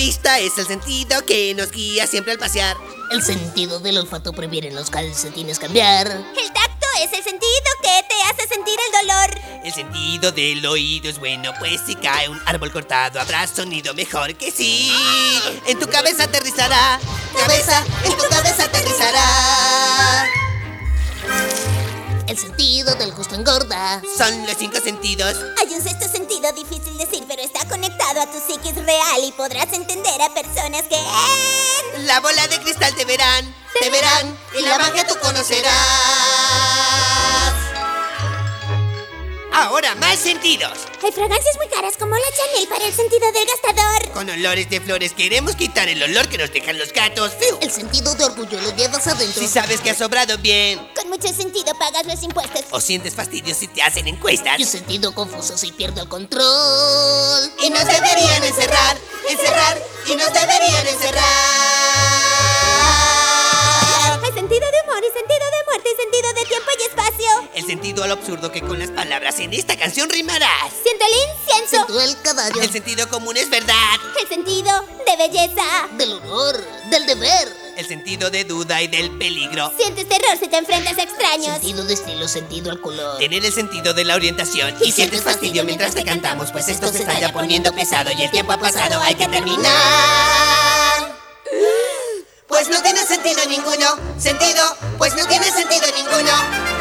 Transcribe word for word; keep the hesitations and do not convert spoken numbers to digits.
vista es el sentido que nos guía siempre al pasear. El sentido del olfato previene los calcetines cambiar. El tacto es el sentido que te hace sentir el dolor. El sentido del oído es bueno, pues si cae un árbol cortado habrá sonido mejor que sí. En tu cabeza aterrizará, cabeza, en tu cabeza aterrizará. El sentido del gusto engorda. Son los cinco sentidos. Hay un sexto sentido difícil de decir, pero está conectado a tu psiquis real y podrás entender a personas que... La bola de cristal te verán, te verán, y la magia tú conocerás. Ahora más sentidos. Hay fragancias muy caras como la Chanel para el sentido del gastador. Con olores de flores queremos quitar el olor que nos dejan los gatos. ¡Fiu! El sentido de orgullo lo llevas adentro. Si sabes que has sobrado bien, Con mucho sentido pagas los impuestos. o sientes fastidio si te hacen encuestas. Y un sentido confuso si pierdo el control. Y nos deberían encerrar, encerrar, y nos deberían encerrar. Hay sentido de humor y sentido de muerte y sentido de tiempo y espacio. El sentido al absurdo que con las palabras en esta canción rimarás. Siento el incienso. Siento el caballo. El sentido común es verdad. El sentido de belleza. Del honor. Del deber. El sentido de duda y del peligro. Sientes terror si te enfrentas a extraños. Sentido de estilo, sentido al color. Tener el sentido de la orientación. Y sientes fastidio mientras te cantamos, pues esto se está ya poniendo pesado y el tiempo ha pasado, hay que terminar. Pues no tiene sentido ninguno. Sentido, pues no tiene sentido ninguno.